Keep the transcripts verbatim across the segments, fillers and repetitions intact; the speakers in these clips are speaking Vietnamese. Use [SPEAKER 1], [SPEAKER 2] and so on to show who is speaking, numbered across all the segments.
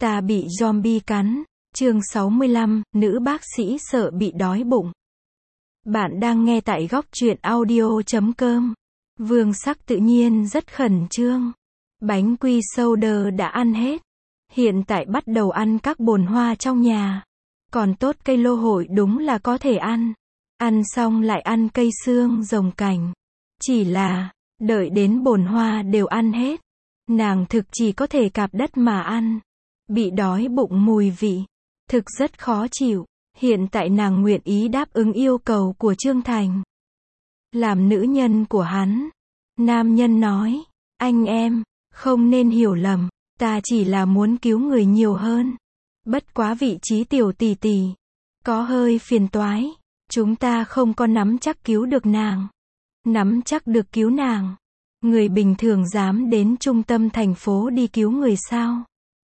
[SPEAKER 1] Ta bị zombie cắn. Chương sáu mươi lăm, nữ bác sĩ sợ bị đói bụng. Bạn đang nghe tại góc truyện audio chấm com. Vương Sắc tự nhiên rất khẩn trương. Bánh quy soda đã ăn hết. Hiện tại bắt đầu ăn các bồn hoa trong nhà. Còn tốt cây lô hội đúng là có thể ăn. Ăn xong lại ăn cây xương rồng cảnh. Chỉ là, đợi đến bồn hoa đều ăn hết. Nàng thực chỉ có thể cạp đất mà ăn. Bị đói bụng mùi vị. Thực rất khó chịu. Hiện tại nàng nguyện ý đáp ứng yêu cầu của Trương Thành. Làm nữ nhân của hắn. Nam nhân nói, anh em, không nên hiểu lầm, ta chỉ là muốn cứu người nhiều hơn. Bất quá vị trí tiểu tỷ tỷ, có hơi phiền toái. Chúng ta không có nắm chắc cứu được nàng. Nắm chắc được cứu nàng. Người bình thường dám đến trung tâm thành phố đi cứu người sao?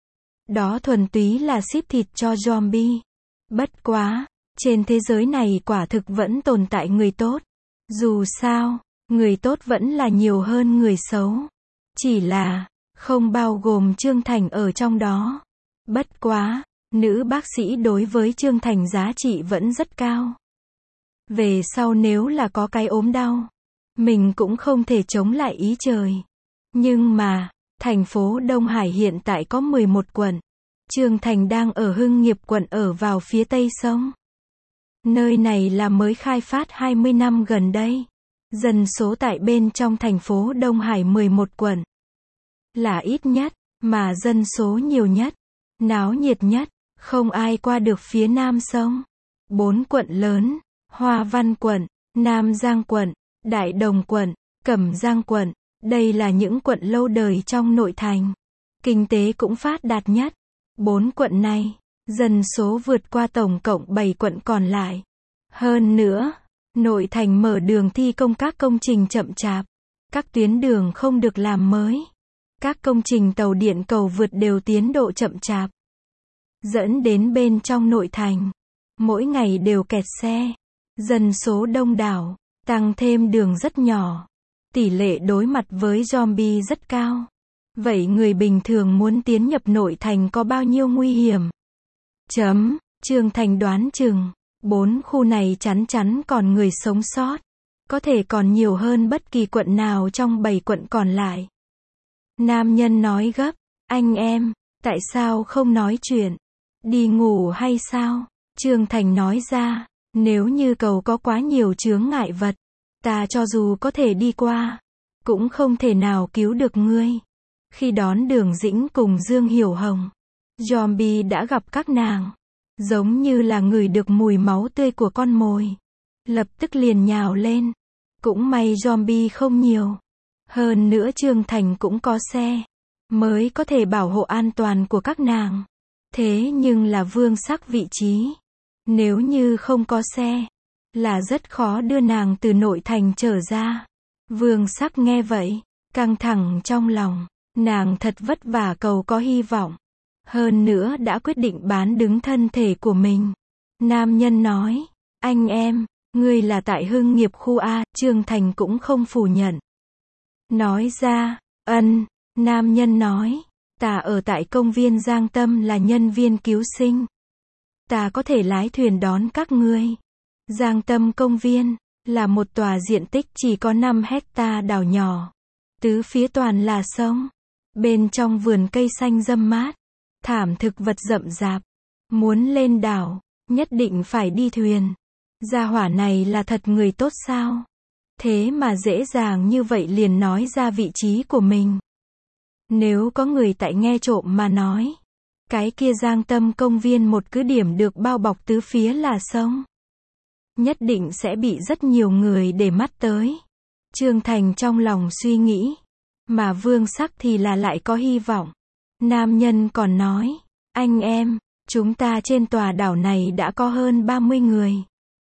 [SPEAKER 1] Đó thuần túy là ship thịt cho zombie. Bất quá, trên thế giới này quả thực vẫn tồn tại người tốt. Dù sao, người tốt vẫn là nhiều hơn người xấu. Chỉ là, không bao gồm Trương Thành ở trong đó. Bất quá, nữ bác sĩ đối với Trương Thành giá trị vẫn rất cao. Về sau nếu là có cái ốm đau, mình cũng không thể chống lại ý trời. Nhưng mà, thành phố Đông Hải hiện tại có mười một quận. Trương Thành đang ở Hưng Nghiệp quận ở vào phía tây sông. Nơi này là mới khai phát hai mươi năm gần đây. Dân số tại bên trong thành phố Đông Hải mười một quận. Là ít nhất, mà dân số nhiều nhất. Náo nhiệt nhất, không ai qua được phía nam sông. Bốn quận lớn, Hoa Văn quận, Nam Giang quận, Đại Đồng quận, Cẩm Giang quận. Đây là những quận lâu đời trong nội thành. Kinh tế cũng phát đạt nhất. Bốn quận này, dân số vượt qua tổng cộng bảy quận còn lại. Hơn nữa, nội thành mở đường thi công các công trình chậm chạp. Các tuyến đường không được làm mới. Các công trình tàu điện cầu vượt đều tiến độ chậm chạp. Dẫn đến bên trong nội thành, mỗi ngày đều kẹt xe. Dân số đông đảo, tăng thêm đường rất nhỏ. Tỷ lệ đối mặt với zombie rất cao. Vậy người bình thường muốn tiến nhập nội thành có bao nhiêu nguy hiểm? Chấm, Trương Thành đoán chừng, bốn khu này chắn chắn còn người sống sót. Có thể còn nhiều hơn bất kỳ quận nào trong bảy quận còn lại. Nam nhân nói gấp, anh em, tại sao không nói chuyện? Đi ngủ hay sao? Trương Thành nói ra, nếu như cầu có quá nhiều chướng ngại vật, ta cho dù có thể đi qua, cũng không thể nào cứu được ngươi. Khi đón Đường Dĩnh cùng Dương Hiểu Hồng, zombie đã gặp các nàng. Giống như là ngửi được mùi máu tươi của con mồi. Lập tức liền nhào lên. Cũng may zombie không nhiều. Hơn nữa Trương Thành cũng có xe. Mới có thể bảo hộ an toàn của các nàng. Thế nhưng là Vương Sắc vị trí. Nếu như không có xe, là rất khó đưa nàng từ nội thành trở ra. Vương Sắc nghe vậy, căng thẳng trong lòng. Nàng thật vất vả cầu có hy vọng. Hơn nữa đã quyết định bán đứng thân thể của mình. Nam nhân nói, anh em, ngươi là tại Hưng Nghiệp khu A. Trương Thành cũng không phủ nhận. Nói ra, ân, nam nhân nói, ta ở tại công viên Giang Tâm là nhân viên cứu sinh. Ta có thể lái thuyền đón các ngươi. Giang Tâm công viên, là một tòa diện tích chỉ có năm hecta đảo nhỏ. Tứ phía toàn là sông. Bên trong vườn cây xanh râm mát. Thảm thực vật rậm rạp. Muốn lên đảo, nhất định phải đi thuyền. Gia hỏa này là thật người tốt sao? Thế mà dễ dàng như vậy liền nói ra vị trí của mình. Nếu có người tại nghe trộm mà nói, cái kia Giang Tâm công viên một cứ điểm được bao bọc tứ phía là sông. Nhất định sẽ bị rất nhiều người để mắt tới. Trương Thành trong lòng suy nghĩ. Mà Vương Sắc thì là lại có hy vọng. Nam nhân còn nói, anh em, chúng ta trên tòa đảo này đã có hơn ba mươi người.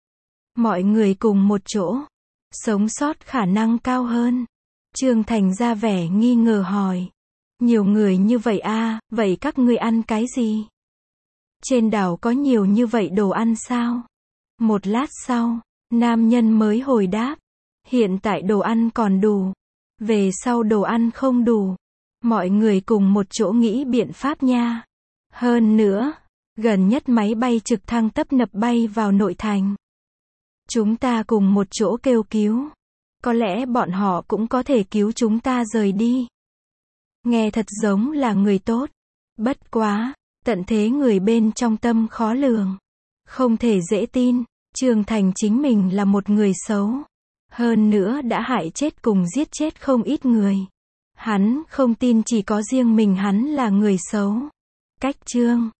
[SPEAKER 1] Mọi người cùng một chỗ, sống sót khả năng cao hơn. Trương Thành ra vẻ nghi ngờ hỏi, nhiều người như vậy à, vậy các ngươi ăn cái gì? Trên đảo có nhiều như vậy đồ ăn sao? Một lát sau, nam nhân mới hồi đáp, hiện tại đồ ăn còn đủ. Về sau đồ ăn không đủ, mọi người cùng một chỗ nghĩ biện pháp nha. Hơn nữa, gần nhất máy bay trực thăng tấp nập bay vào nội thành. Chúng ta cùng một chỗ kêu cứu. Có lẽ bọn họ cũng có thể cứu chúng ta rời đi. Nghe thật giống là người tốt. Bất quá, tận thế người bên trong tâm khó lường. Không thể dễ tin, Trương Thành chính mình là một người xấu. Hơn nữa đã hại chết cùng giết chết không ít người. Hắn không tin chỉ có riêng mình hắn là người xấu. Cách Trương